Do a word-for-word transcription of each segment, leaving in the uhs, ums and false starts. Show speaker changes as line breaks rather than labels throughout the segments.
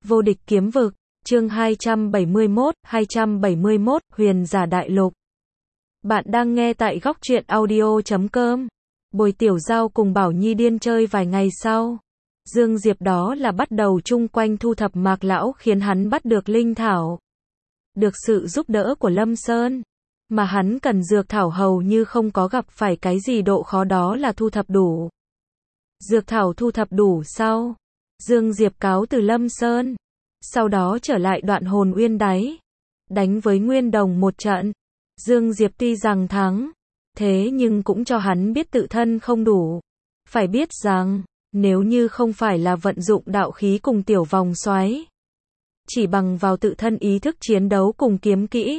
Vô địch kiếm vực, chương hai trăm bảy mươi mốt, hai trăm bảy mươi mốt, Huyền giả đại lục. Bạn đang nghe tại góc truyện audio chấm com. Bồi Tiểu Giao cùng Bảo Nhi điên chơi vài ngày sau. Dương Diệp đó là bắt đầu chung quanh thu thập Mạc Lão khiến hắn bắt được linh thảo. Được sự giúp đỡ của Lâm Sơn. Mà hắn cần dược thảo hầu như không có gặp phải cái gì độ khó, đó là thu thập đủ. Dược thảo thu thập đủ sau. Dương Diệp cáo từ Lâm Sơn. Sau đó trở lại Đoạn Hồn Uyên đáy. Đánh với Nguyên Đồng một trận. Dương Diệp tuy rằng thắng. Thế nhưng cũng cho hắn biết tự thân không đủ. Phải biết rằng, nếu như không phải là vận dụng đạo khí cùng tiểu vòng xoáy. Chỉ bằng vào tự thân ý thức chiến đấu cùng kiếm kỹ.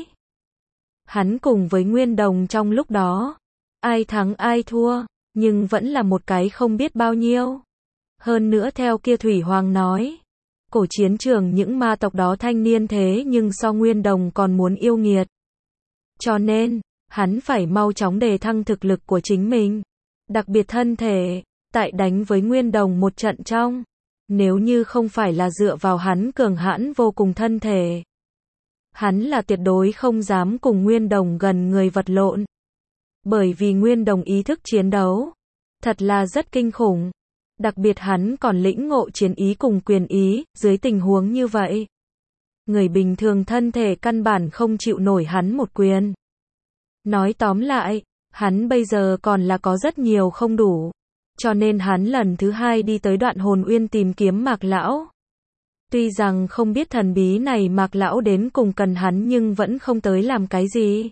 Hắn cùng với Nguyên Đồng trong lúc đó. Ai thắng ai thua, nhưng vẫn là một cái không biết bao nhiêu. Hơn nữa theo kia Thủy Hoàng nói. Cổ chiến trường những ma tộc đó thanh niên thế nhưng so Nguyên Đồng còn muốn yêu nghiệt. Cho nên, hắn phải mau chóng đề thăng thực lực của chính mình. Đặc biệt thân thể, tại đánh với Nguyên Đồng một trận trong. Nếu như không phải là dựa vào hắn cường hãn vô cùng thân thể. Hắn là tuyệt đối không dám cùng Nguyên Đồng gần người vật lộn. Bởi vì Nguyên Đồng ý thức chiến đấu. Thật là rất kinh khủng. Đặc biệt hắn còn lĩnh ngộ chiến ý cùng quyền ý, dưới tình huống như vậy. Người bình thường thân thể căn bản không chịu nổi hắn một quyền. Nói tóm lại, hắn bây giờ còn là có rất nhiều không đủ. Cho nên hắn lần thứ hai đi tới Đoạn Hồn Uyên tìm kiếm Mạc Lão. Tuy rằng không biết thần bí này Mạc Lão đến cùng cần hắn nhưng vẫn không tới làm cái gì.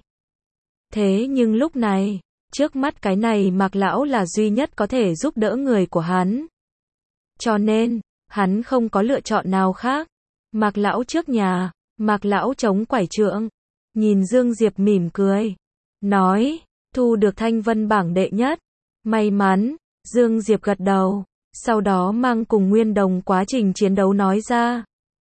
Thế nhưng lúc này, trước mắt cái này Mạc Lão là duy nhất có thể giúp đỡ người của hắn. Cho nên, hắn không có lựa chọn nào khác. Mạc Lão trước nhà, Mạc Lão chống quải trượng. Nhìn Dương Diệp mỉm cười. Nói, thu được thanh vân bảng đệ nhất. May mắn, Dương Diệp gật đầu. Sau đó mang cùng Nguyên Đồng quá trình chiến đấu nói ra.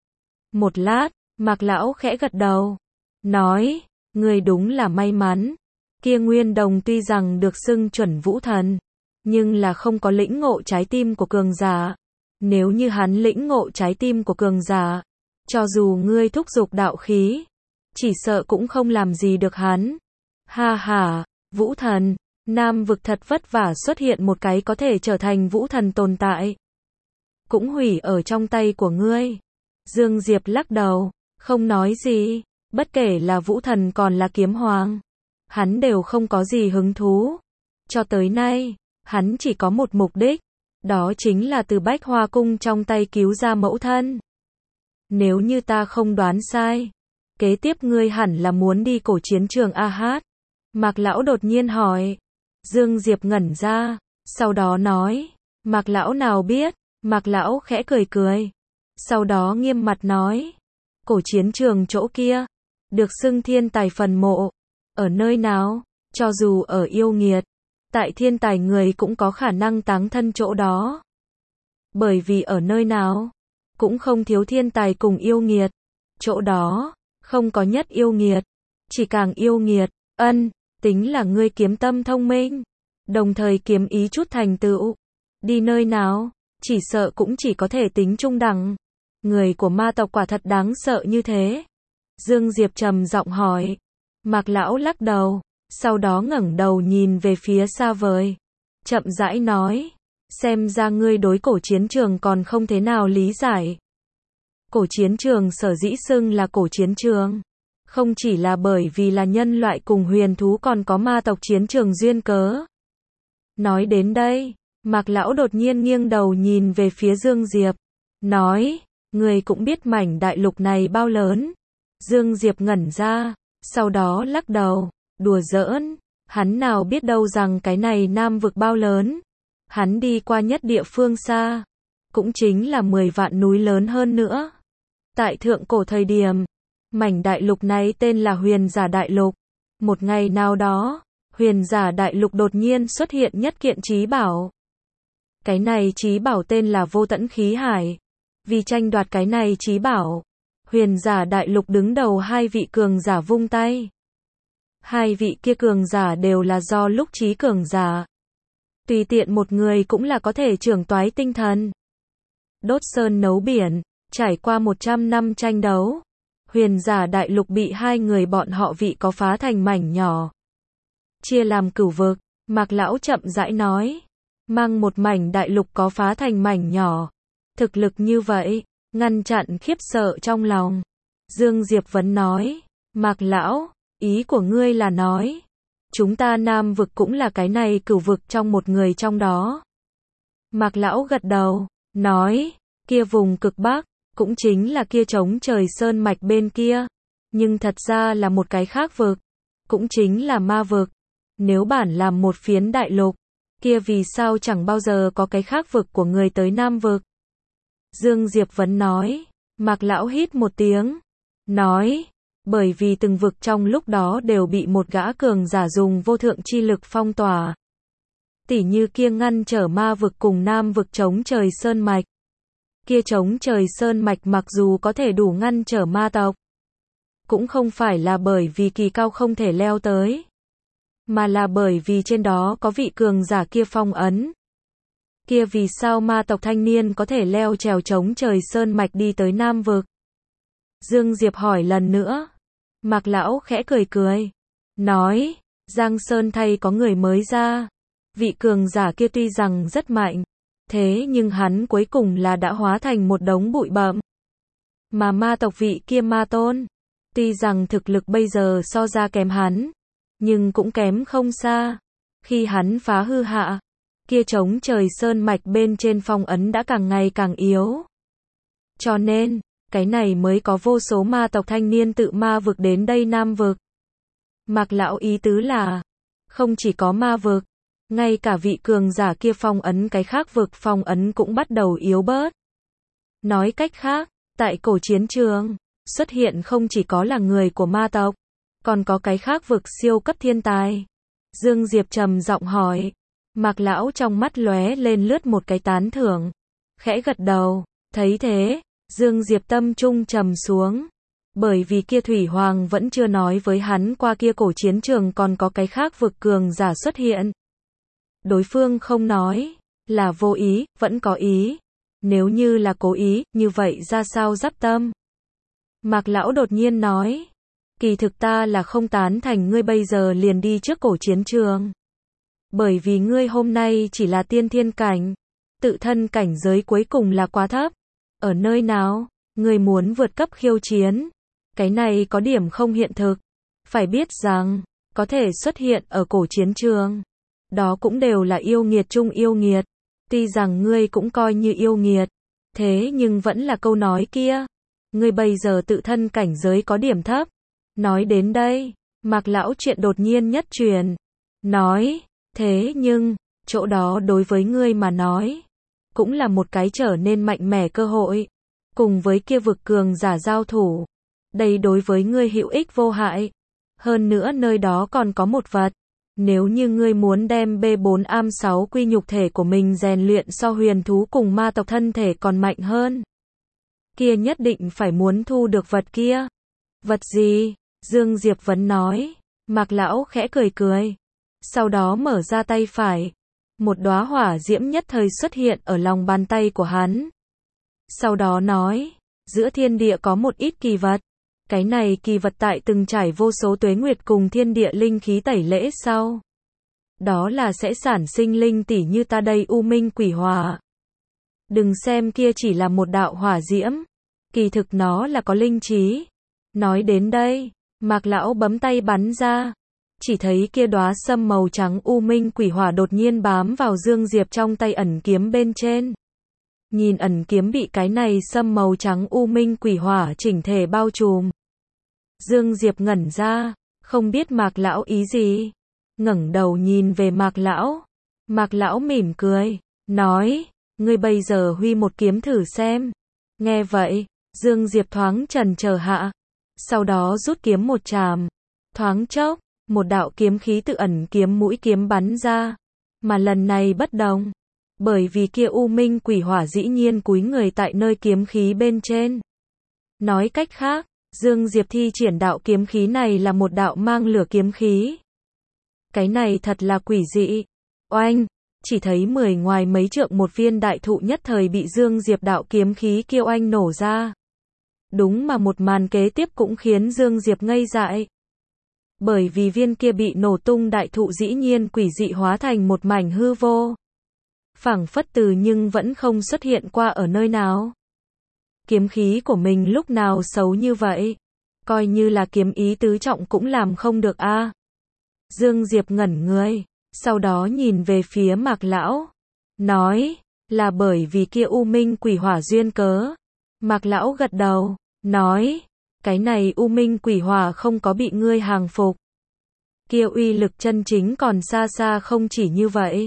Một lát, Mạc Lão khẽ gật đầu. Nói, người đúng là may mắn. Kia Nguyên Đồng tuy rằng được xưng chuẩn vũ thần. Nhưng là không có lĩnh ngộ trái tim của cường giả. Nếu như hắn lĩnh ngộ trái tim của cường giả. Cho dù ngươi thúc giục đạo khí. Chỉ sợ cũng không làm gì được hắn. Ha ha, vũ thần. Nam vực thật vất vả xuất hiện một cái có thể trở thành vũ thần tồn tại. Cũng hủy ở trong tay của ngươi. Dương Diệp lắc đầu, không nói gì. Bất kể là vũ thần còn là kiếm hoàng. Hắn đều không có gì hứng thú. Cho tới nay, hắn chỉ có một mục đích. Đó chính là từ Bách Hoa Cung trong tay cứu ra mẫu thân. Nếu như ta không đoán sai. Kế tiếp ngươi hẳn là muốn đi cổ chiến trường A Hát. Mạc Lão đột nhiên hỏi. Dương Diệp ngẩn ra. Sau đó nói. Mạc Lão nào biết. Mạc Lão khẽ cười cười. Sau đó nghiêm mặt nói. Cổ chiến trường chỗ kia. Được xưng thiên tài phần mộ. Ở nơi nào? Cho dù ở yêu nghiệt. Tại thiên tài người cũng có khả năng táng thân chỗ đó. Bởi vì ở nơi nào? Cũng không thiếu thiên tài cùng yêu nghiệt. Chỗ đó. Không có nhất yêu nghiệt. Chỉ càng yêu nghiệt. Ân. Tính là ngươi kiếm tâm thông minh. Đồng thời kiếm ý chút thành tựu. Đi nơi nào? Chỉ sợ cũng chỉ có thể tính trung đẳng. Người của ma tộc quả thật đáng sợ như thế. Dương Diệp trầm giọng hỏi. Mạc Lão lắc đầu. Sau đó ngẩng đầu nhìn về phía xa vời. Chậm rãi nói. Xem ra ngươi đối cổ chiến trường còn không thế nào lý giải. Cổ chiến trường sở dĩ xưng là cổ chiến trường. Không chỉ là bởi vì là nhân loại cùng huyền thú còn có ma tộc chiến trường duyên cớ. Nói đến đây, Mạc Lão đột nhiên nghiêng đầu nhìn về phía Dương Diệp. Nói, người cũng biết mảnh đại lục này bao lớn. Dương Diệp ngẩn ra, sau đó lắc đầu, đùa giỡn. Hắn nào biết đâu rằng cái này Nam vực bao lớn. Hắn đi qua nhất địa phương xa. Cũng chính là mười vạn núi lớn hơn nữa. Tại thượng cổ thời điểm. Mảnh đại lục này tên là Huyền giả đại lục. Một ngày nào đó, Huyền giả đại lục đột nhiên xuất hiện nhất kiện trí bảo. Cái này trí bảo tên là Vô Tận Khí Hải. Vì tranh đoạt cái này trí bảo, Huyền giả đại lục đứng đầu hai vị cường giả vung tay. Hai vị kia cường giả đều là do lúc trí cường giả. Tùy tiện một người cũng là có thể trưởng toái tinh thần. Đốt sơn nấu biển, Trải qua một trăm năm tranh đấu, huyền giả đại lục bị hai người bọn họ vị có phá thành mảnh nhỏ. Chia làm cửu vực, Mạc lão chậm rãi nói. Mang một mảnh đại lục có phá thành mảnh nhỏ. Thực lực như vậy, ngăn chặn khiếp sợ trong lòng. Dương Diệp Vấn nói. Mạc lão, ý của ngươi là nói. Chúng ta Nam vực cũng là cái này cửu vực trong một người trong đó. Mạc lão gật đầu, nói. Kia vùng cực Bắc, cũng chính là kia trống trời sơn mạch bên kia. Nhưng thật ra là một cái khác vực. Cũng chính là ma vực. Nếu bản làm một phiến đại lục, kia vì sao chẳng bao giờ có cái khác vực của người tới Nam vực? Dương Diệp Vấn nói. Mạc lão hít một tiếng. Nói. Bởi vì từng vực trong lúc đó đều bị một gã cường giả dùng vô thượng chi lực phong tỏa. Tỉ như kia ngăn trở ma vực cùng Nam vực trống trời sơn mạch. Kia trống trời sơn mạch mặc dù có thể đủ ngăn trở ma tộc, cũng không phải là bởi vì kỳ cao không thể leo tới, mà là bởi vì trên đó có vị cường giả kia phong ấn. Kia vì sao ma tộc thanh niên có thể leo trèo trống trời sơn mạch đi tới Nam vực? Dương Diệp hỏi lần nữa. Mạc lão khẽ cười cười. Nói, Giang Sơn thay có người mới ra. Vị cường giả kia tuy rằng rất mạnh, thế nhưng hắn cuối cùng là đã hóa thành một đống bụi bặm. Mà ma tộc vị kia ma tôn, tuy rằng thực lực bây giờ so ra kém hắn, nhưng cũng kém không xa. Khi hắn phá hư hạ, kia trống trời sơn mạch bên trên phong ấn đã càng ngày càng yếu. Cho nên, cái này mới có vô số ma tộc thanh niên tự ma vực đến đây Nam vực. Mạc lão ý tứ là, không chỉ có ma vực, ngay cả vị cường giả kia phong ấn cái khác vực phong ấn cũng bắt đầu yếu bớt. Nói cách khác, tại cổ chiến trường, xuất hiện không chỉ có là người của ma tộc, còn có cái khác vực siêu cấp thiên tài. Dương Diệp trầm giọng hỏi. Mạc lão trong mắt lóe lên lướt một cái tán thưởng. Khẽ gật đầu, thấy thế, Dương Diệp tâm trung trầm xuống. Bởi vì kia Thủy Hoàng vẫn chưa nói với hắn qua kia cổ chiến trường còn có cái khác vực cường giả xuất hiện. Đối phương không nói, là vô ý, vẫn có ý. Nếu như là cố ý, như vậy ra sao giáp tâm? Mạc lão đột nhiên nói. Kỳ thực ta là không tán thành ngươi bây giờ liền đi trước cổ chiến trường. Bởi vì ngươi hôm nay chỉ là tiên thiên cảnh. Tự thân cảnh giới cuối cùng là quá thấp. Ở nơi nào, ngươi muốn vượt cấp khiêu chiến. Cái này có điểm không hiện thực. Phải biết rằng, có thể xuất hiện ở cổ chiến trường. Đó cũng đều là yêu nghiệt chung yêu nghiệt. Tuy rằng ngươi cũng coi như yêu nghiệt. Thế nhưng vẫn là câu nói kia. Ngươi bây giờ tự thân cảnh giới có điểm thấp. Nói đến đây, Mạc lão chuyện đột nhiên nhất truyền. Nói, thế nhưng, chỗ đó đối với ngươi mà nói, cũng là một cái trở nên mạnh mẽ cơ hội. Cùng với kia vực cường giả giao thủ. Đây đối với ngươi hữu ích vô hại. Hơn nữa nơi đó còn có một vật. Nếu như ngươi muốn đem B bốn am sáu quy nhục thể của mình rèn luyện so huyền thú cùng ma tộc thân thể còn mạnh hơn, kia nhất định phải muốn thu được vật kia. Vật gì? Dương Diệp Vấn nói. Mạc lão khẽ cười cười. Sau đó mở ra tay phải. Một đóa hỏa diễm nhất thời xuất hiện ở lòng bàn tay của hắn. Sau đó nói, giữa thiên địa có một ít kỳ vật. Cái này kỳ vật tại từng trải vô số tuế nguyệt cùng thiên địa linh khí tẩy lễ sau. Đó là sẽ sản sinh linh tỷ như ta đây u minh quỷ hỏa. Đừng xem kia chỉ là một đạo hỏa diễm. Kỳ thực nó là có linh trí. Nói đến đây, Mạc lão bấm tay bắn ra. Chỉ thấy kia đóa sâm màu trắng u minh quỷ hỏa đột nhiên bám vào Dương Diệp trong tay ẩn kiếm bên trên. Nhìn ẩn kiếm bị cái này sâm màu trắng u minh quỷ hỏa chỉnh thể bao trùm. Dương Diệp ngẩn ra, không biết Mạc lão ý gì. Ngẩng đầu nhìn về Mạc lão. Mạc lão mỉm cười, nói, ngươi bây giờ huy một kiếm thử xem. Nghe vậy, Dương Diệp thoáng chần chờ hạ. Sau đó rút kiếm một chàm. Thoáng chốc, một đạo kiếm khí tự ẩn kiếm mũi kiếm bắn ra. Mà lần này bất đồng. Bởi vì kia u minh quỷ hỏa dĩ nhiên cúi người tại nơi kiếm khí bên trên. Nói cách khác, Dương Diệp thi triển đạo kiếm khí này là một đạo mang lửa kiếm khí. Cái này thật là quỷ dị. Oanh, chỉ thấy mười ngoài mấy trượng một viên đại thụ nhất thời bị Dương Diệp đạo kiếm khí kiêu anh nổ ra. Đúng mà một màn kế tiếp cũng khiến Dương Diệp ngây dại. Bởi vì viên kia bị nổ tung đại thụ dĩ nhiên quỷ dị hóa thành một mảnh hư vô. Phảng phất từ nhưng vẫn không xuất hiện qua ở nơi nào. Kiếm khí của mình lúc nào xấu như vậy? Coi như là kiếm ý tứ trọng cũng làm không được a. À. Dương Diệp ngẩn người, sau đó nhìn về phía Mạc Lão. Nói, là bởi vì kia U Minh quỷ hỏa duyên cớ. Mạc Lão gật đầu, nói, cái này U Minh quỷ hỏa không có bị ngươi hàng phục. Kia uy lực chân chính còn xa xa không chỉ như vậy.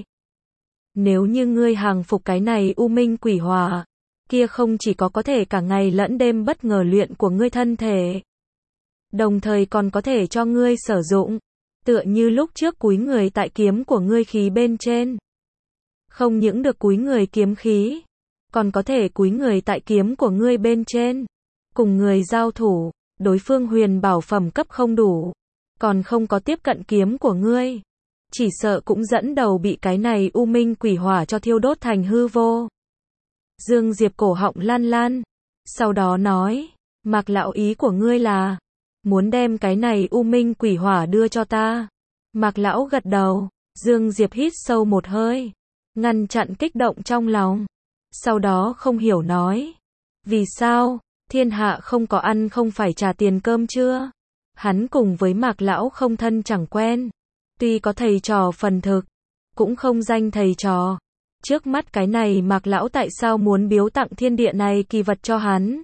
Nếu như ngươi hàng phục cái này U Minh quỷ hỏa, kia không chỉ có có thể cả ngày lẫn đêm bất ngờ luyện của ngươi thân thể, đồng thời còn có thể cho ngươi sử dụng, tựa như lúc trước cúi người tại kiếm của ngươi khí bên trên. Không những được cúi người kiếm khí, còn có thể cúi người tại kiếm của ngươi bên trên. Cùng người giao thủ, đối phương huyền bảo phẩm cấp không đủ, còn không có tiếp cận kiếm của ngươi. Chỉ sợ cũng dẫn đầu bị cái này U Minh quỷ hỏa cho thiêu đốt thành hư vô. Dương Diệp cổ họng lan lan, sau đó nói, Mạc Lão ý của ngươi là, muốn đem cái này U Minh quỷ hỏa đưa cho ta. Mạc Lão gật đầu, Dương Diệp hít sâu một hơi, ngăn chặn kích động trong lòng. Sau đó không hiểu nói, vì sao, thiên hạ không có ăn không phải trả tiền cơm chưa? Hắn cùng với Mạc Lão không thân chẳng quen, tuy có thầy trò phần thực, cũng không danh thầy trò. Trước mắt cái này Mạc Lão tại sao muốn biếu tặng thiên địa này kỳ vật cho hắn?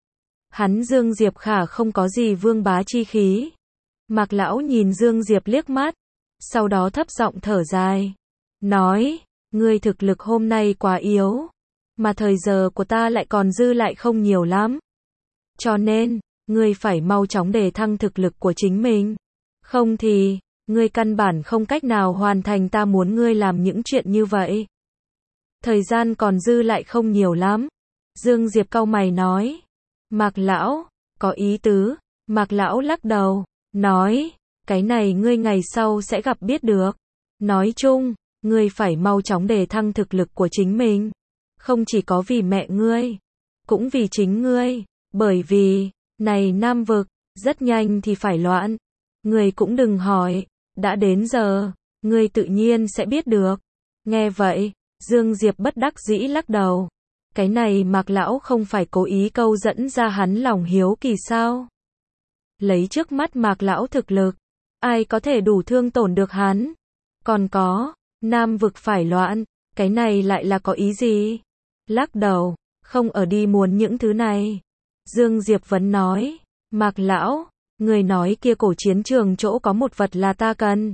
Hắn Dương Diệp khả không có gì vương bá chi khí. Mạc Lão nhìn Dương Diệp liếc mắt, sau đó thấp giọng thở dài, nói, ngươi thực lực hôm nay quá yếu, mà thời giờ của ta lại còn dư lại không nhiều lắm. Cho nên, ngươi phải mau chóng đề thăng thực lực của chính mình. Không thì, ngươi căn bản không cách nào hoàn thành ta muốn ngươi làm những chuyện như vậy. Thời gian còn dư lại không nhiều lắm. Dương Diệp cau mày nói. Mạc Lão, có ý tứ. Mạc Lão lắc đầu, nói, cái này ngươi ngày sau sẽ gặp biết được. Nói chung, ngươi phải mau chóng đề thăng thực lực của chính mình. Không chỉ có vì mẹ ngươi, cũng vì chính ngươi. Bởi vì, này Nam Vực, rất nhanh thì phải loạn. Ngươi cũng đừng hỏi, đã đến giờ, ngươi tự nhiên sẽ biết được. Nghe vậy, Dương Diệp bất đắc dĩ lắc đầu. Cái này Mạc Lão không phải cố ý câu dẫn ra hắn lòng hiếu kỳ sao? Lấy trước mắt Mạc Lão thực lực, ai có thể đủ thương tổn được hắn? Còn có, Nam Vực phải loạn, cái này lại là có ý gì? Lắc đầu, không ở đi muốn những thứ này. Dương Diệp vẫn nói, Mạc Lão, người nói kia cổ chiến trường chỗ có một vật là ta cần.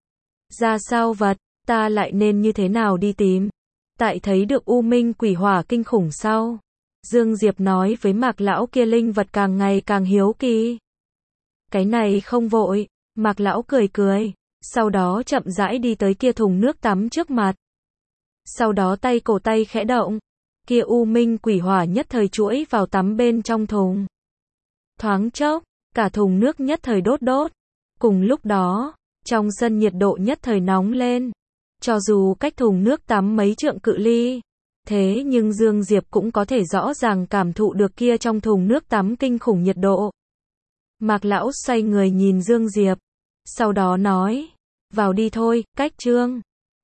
Ra sao vật, ta lại nên như thế nào đi tìm? Tại thấy được U Minh quỷ hỏa kinh khủng sau, Dương Diệp nói với Mạc Lão kia linh vật càng ngày càng hiếu kỳ. Cái này không vội, Mạc Lão cười cười, sau đó chậm rãi đi tới kia thùng nước tắm trước mặt. Sau đó tay cổ tay khẽ động, kia U Minh quỷ hỏa nhất thời chuỗi vào tắm bên trong thùng. Thoáng chốc, cả thùng nước nhất thời đốt đốt. Cùng lúc đó, trong sân nhiệt độ nhất thời nóng lên. Cho dù cách thùng nước tắm mấy trượng cự ly, thế nhưng Dương Diệp cũng có thể rõ ràng cảm thụ được kia trong thùng nước tắm kinh khủng nhiệt độ. Mạc Lão xoay người nhìn Dương Diệp, sau đó nói, vào đi thôi, cách chương.